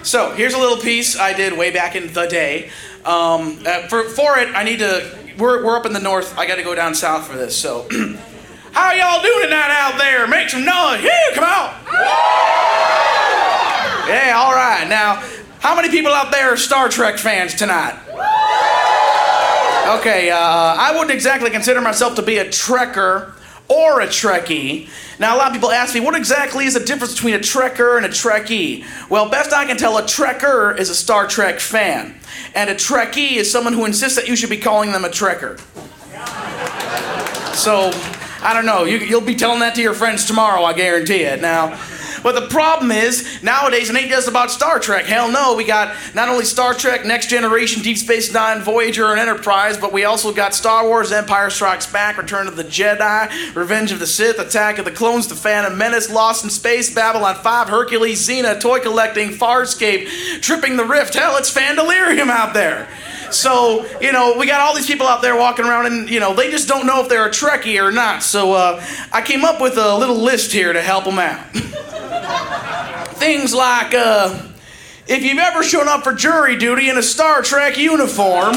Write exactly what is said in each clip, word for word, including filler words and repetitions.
So here's a little piece I did way back in the day. Um, uh, for for it, I need to. We're we're up in the north. I got to go down south for this. So, how y'all doing tonight out there? Make some noise! Yeah, come on! Yeah, all right. Now, how many people out there are Star Trek fans tonight? Okay, uh, I wouldn't exactly consider myself to be a Trekker or a Trekkie. Now, a lot of people ask me, what exactly is the difference between a Trekker and a Trekkie? Well, best I can tell, a Trekker is a Star Trek fan. And a Trekkie is someone who insists that you should be calling them a Trekker. So, I don't know. You, you'll be telling that to your friends tomorrow, I guarantee it. Now, but the problem is, nowadays, it ain't just about Star Trek. Hell no, we got not only Star Trek, Next Generation, Deep Space Nine, Voyager, and Enterprise, but we also got Star Wars, Empire Strikes Back, Return of the Jedi, Revenge of the Sith, Attack of the Clones, The Phantom Menace, Lost in Space, Babylon five, Hercules, Xena, Toy Collecting, Farscape, Tripping the Rift. Hell, it's Fandelirium out there. So, you know, we got all these people out there walking around and, you know, they just don't know if they're a Trekkie or not. So uh, I came up with a little list here to help them out. Things like, uh, if you've ever shown up for jury duty in a Star Trek uniform,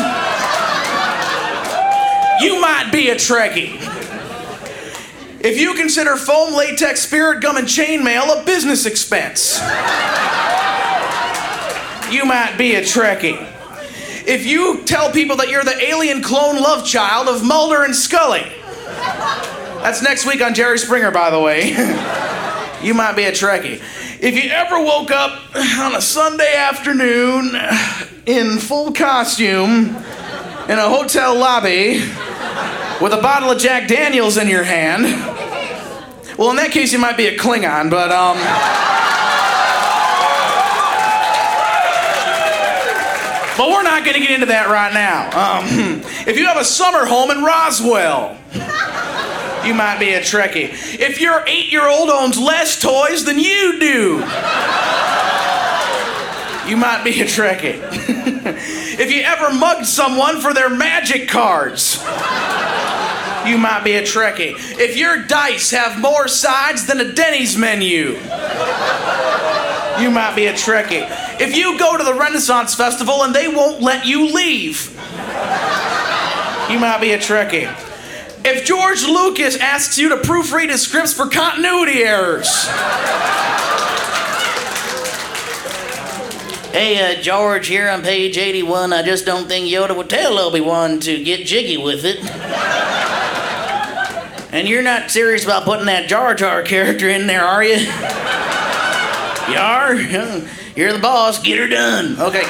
you might be a Trekkie. If you consider foam, latex, spirit gum, and chainmail a business expense, you might be a Trekkie. If you tell people that you're the alien clone love child of Mulder and Scully, that's next week on Jerry Springer, by the way, you might be a Trekkie. If you ever woke up on a Sunday afternoon in full costume in a hotel lobby with a bottle of Jack Daniels in your hand, well, in that case, you might be a Klingon, but, um... but we're not going to get into that right now. Um, if you have a summer home in Roswell, you might be a Trekkie. If your eight-year-old owns less toys than you do, you might be a Trekkie. If you ever mugged someone for their magic cards, you might be a Trekkie. If your dice have more sides than a Denny's menu, you might be a Trekkie. If you go to the Renaissance Festival and they won't let you leave, you might be a Trekkie. If George Lucas asks you to proofread his scripts for continuity errors. Hey, uh, George, here on page eighty-one, I just don't think Yoda would tell Obi-Wan to get jiggy with it. And you're not serious about putting that Jar Jar character in there, are you? You are? You're the boss, get her done. Okay.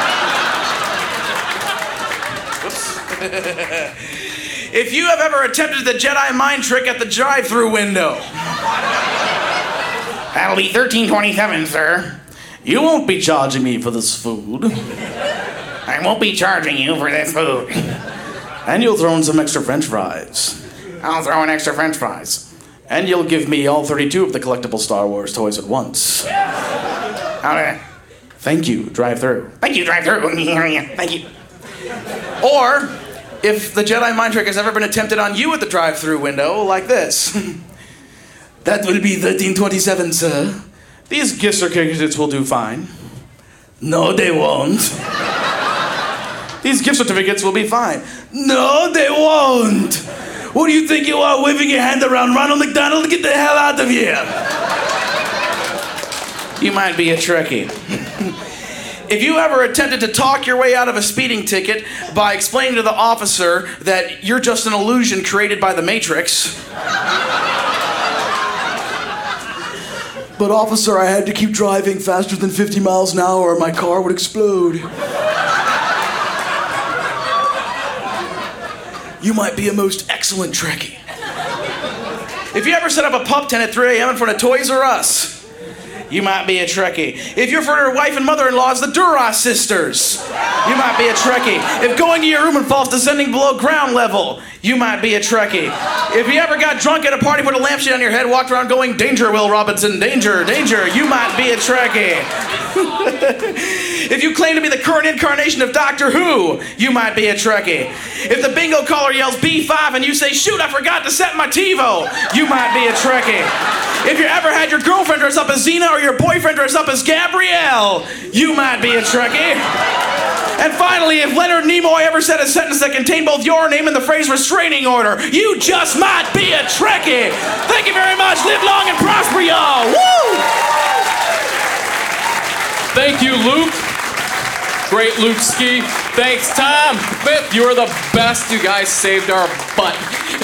Whoops. If you have ever attempted the Jedi mind trick at the drive-thru window. That'll be thirteen twenty-seven, sir. You won't be charging me for this food. I won't be charging you for this food. And you'll throw in some extra French fries. I'll throw in extra French fries. And you'll give me all thirty-two of the collectible Star Wars toys at once. Okay. Thank you, drive-thru. Thank you, drive-thru. Thank you. Or, if the Jedi mind trick has ever been attempted on you at the drive-thru window, like this. That will be thirteen twenty-seven, sir. These gift certificates will do fine. No, they won't. These gift certificates will be fine. No, they won't. Who do you think you are, waving your hand around Ronald McDonald? Get the hell out of here. You might be a Trekkie. If you ever attempted to talk your way out of a speeding ticket by explaining to the officer that you're just an illusion created by the Matrix. But officer, I had to keep driving faster than fifty miles an hour or my car would explode. You might be a most excellent Trekkie. If you ever set up a pup tent at three a.m. in front of Toys R Us, you might be a Trekkie. If your wife and mother-in-law is the Duras sisters, you might be a Trekkie. If going to your room involves descending below ground level, you might be a Trekkie. If you ever got drunk at a party, put a lampshade on your head, walked around going, "Danger, Will Robinson, danger, danger," you might be a Trekkie. If you claim to be the current incarnation of Doctor Who, you might be a Trekkie. If the bingo caller yells B five and you say, shoot, I forgot to set my TiVo, you might be a Trekkie. If you ever had your girlfriend dress up as Xena or your boyfriend dress up as Gabrielle, you might be a Trekkie. And finally, if Leonard Nimoy ever said a sentence that contained both your name and the phrase restraining order, you just might be a Trekkie. Thank you very much. Live long and prosper, y'all. Woo! Thank you, Luke. Great, Luke Ski. Thanks, Tom. Biff, you are the best. You guys saved our butt.